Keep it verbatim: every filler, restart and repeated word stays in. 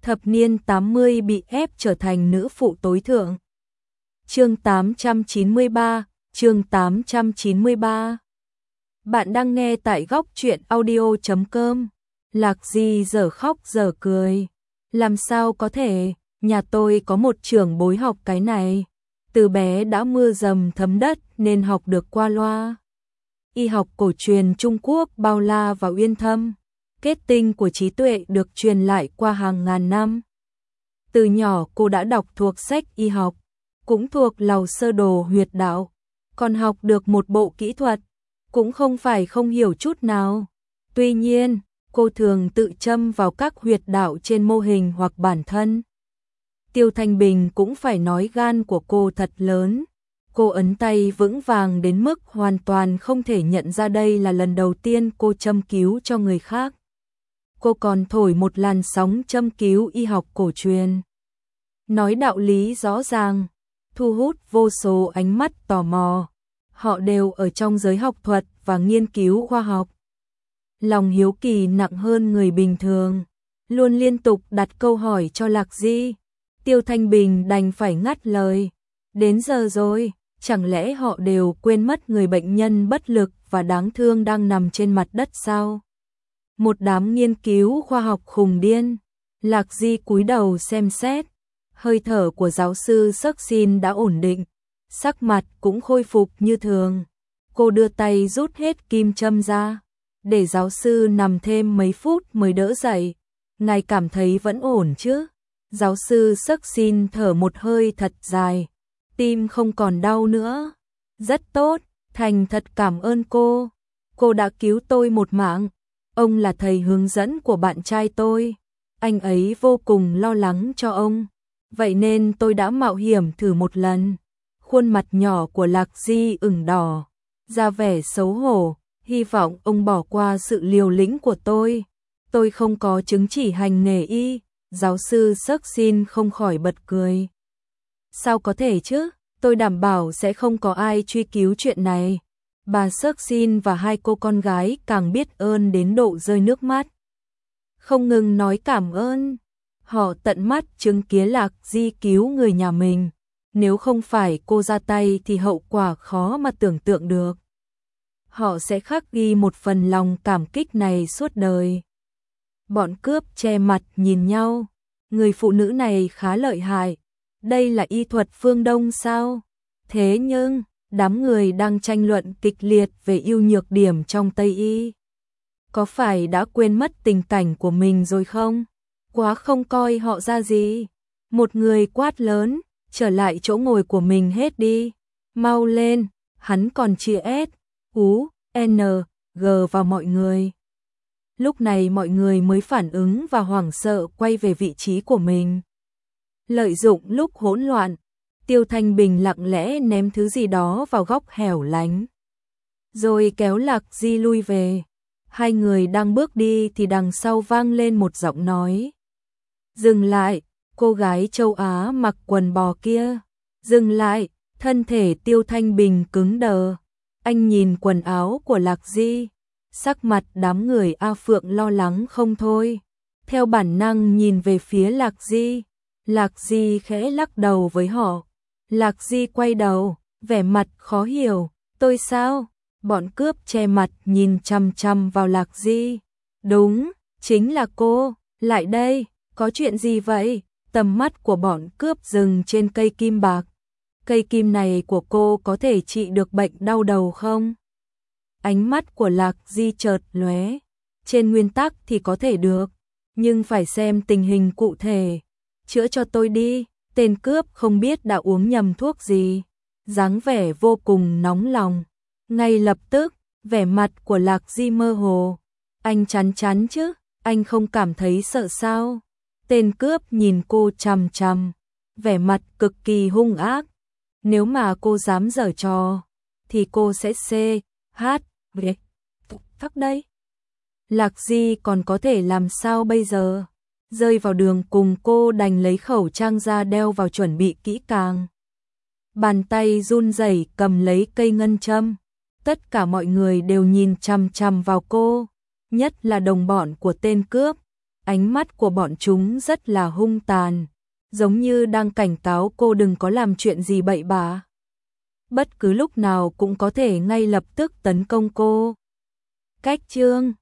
thập niên tám mươi bị ép trở thành nữ phụ tối thượng. Chương tám trăm chín mươi ba, chương tám trăm chín mươi ba. Bạn đang nghe tại góc truyện audio chấm com. Lạc Di giờ khóc giờ cười. Làm sao có thể, nhà tôi có một trưởng bối học cái này. Từ bé đã mưa dầm thấm đất nên học được qua loa. Y học cổ truyền Trung Quốc bao la và uyên thâm. Kết tinh của trí tuệ được truyền lại qua hàng ngàn năm. Từ nhỏ cô đã đọc thuộc sách y học, cũng thuộc lầu sơ đồ huyệt đạo, còn học được một bộ kỹ thuật, cũng không phải không hiểu chút nào. Tuy nhiên, cô thường tự châm vào các huyệt đạo trên mô hình hoặc bản thân. Tiêu Thanh Bình cũng phải nói gan của cô thật lớn. Cô ấn tay vững vàng đến mức hoàn toàn không thể nhận ra đây là lần đầu tiên cô châm cứu cho người khác. Cô còn thổi một làn sóng châm cứu y học cổ truyền. Nói đạo lý rõ ràng, thu hút vô số ánh mắt tò mò. Họ đều ở trong giới học thuật và nghiên cứu khoa học. Lòng hiếu kỳ nặng hơn người bình thường, luôn liên tục đặt câu hỏi cho Lạc Di. Tiêu Thanh Bình đành phải ngắt lời. Đến giờ rồi, chẳng lẽ họ đều quên mất người bệnh nhân bất lực và đáng thương đang nằm trên mặt đất sao? Một đám nghiên cứu khoa học khùng điên. Lạc Di cúi đầu xem xét. Hơi thở của giáo sư Sucksin đã ổn định, sắc mặt cũng khôi phục như thường. Cô đưa tay rút hết kim châm ra, để giáo sư nằm thêm mấy phút mới đỡ dậy. Ngài cảm thấy vẫn ổn chứ? Giáo sư Sucksin thở một hơi thật dài. Tim không còn đau nữa. Rất tốt, thành thật cảm ơn cô. Cô đã cứu tôi một mạng. Ông là thầy hướng dẫn của bạn trai tôi. Anh ấy vô cùng lo lắng cho ông. Vậy nên tôi đã mạo hiểm thử một lần. Khuôn mặt nhỏ của Lạc Di ửng đỏ, ra vẻ xấu hổ, hy vọng ông bỏ qua sự liều lĩnh của tôi. Tôi không có chứng chỉ hành nghề y. Giáo sư Sucksin không khỏi bật cười. Sao có thể chứ, tôi đảm bảo sẽ không có ai truy cứu chuyện này. Bà Sucksin và hai cô con gái càng biết ơn đến độ rơi nước mắt. Không ngừng nói cảm ơn. Họ tận mắt chứng kiến Lạc Di cứu người nhà mình. Nếu không phải cô ra tay thì hậu quả khó mà tưởng tượng được. Họ sẽ khắc ghi một phần lòng cảm kích này suốt đời. Bọn cướp che mặt nhìn nhau. Người phụ nữ này khá lợi hại. Đây là y thuật phương Đông sao? Thế nhưng, đám người đang tranh luận kịch liệt về ưu nhược điểm trong Tây y. Có phải đã quên mất tình cảnh của mình rồi không? Quá không coi họ ra gì. Một người quát lớn, trở lại chỗ ngồi của mình hết đi. Mau lên, hắn còn chia S, U, N, G vào mọi người. Lúc này mọi người mới phản ứng và hoảng sợ quay về vị trí của mình. Lợi dụng lúc hỗn loạn, Tiêu Thanh Bình lặng lẽ ném thứ gì đó vào góc hẻo lánh. Rồi kéo Lạc Di lui về. Hai người đang bước đi thì đằng sau vang lên một giọng nói. Dừng lại, cô gái châu Á mặc quần bò kia. Dừng lại, thân thể Tiêu Thanh Bình cứng đờ. Anh nhìn quần áo của Lạc Di. Sắc mặt đám người A Phượng lo lắng không thôi. Theo bản năng nhìn về phía Lạc Di. Lạc Di khẽ lắc đầu với họ. Lạc Di quay đầu, vẻ mặt khó hiểu. Tôi sao? Bọn cướp che mặt nhìn chằm chằm vào Lạc Di. Đúng, chính là cô. Lại đây, có chuyện gì vậy? Tầm mắt của bọn cướp dừng trên cây kim bạc. Cây kim này của cô có thể trị được bệnh đau đầu không? Ánh mắt của Lạc Di chợt lóe. Trên nguyên tắc thì có thể được, nhưng phải xem tình hình cụ thể. Chữa cho tôi đi. Tên cướp không biết đã uống nhầm thuốc gì. Dáng vẻ vô cùng nóng lòng. Ngay lập tức, vẻ mặt của Lạc Di mơ hồ. Anh chắn chắn chứ, anh không cảm thấy sợ sao? Tên cướp nhìn cô chằm chằm, vẻ mặt cực kỳ hung ác. Nếu mà cô dám giở trò, thì cô sẽ xê, hát, về, thắc đây. Lạc Di còn có thể làm sao bây giờ? Rơi vào đường cùng cô đành lấy khẩu trang ra đeo vào chuẩn bị kỹ càng. Bàn tay run rẩy cầm lấy cây ngân châm. Tất cả mọi người đều nhìn chằm chằm vào cô, nhất là đồng bọn của tên cướp. ánh mắt của bọn chúng rất là hung tàn, giống như đang cảnh cáo cô đừng có làm chuyện gì bậy bạ. Bất cứ lúc nào cũng có thể ngay lập tức tấn công cô. Cách chương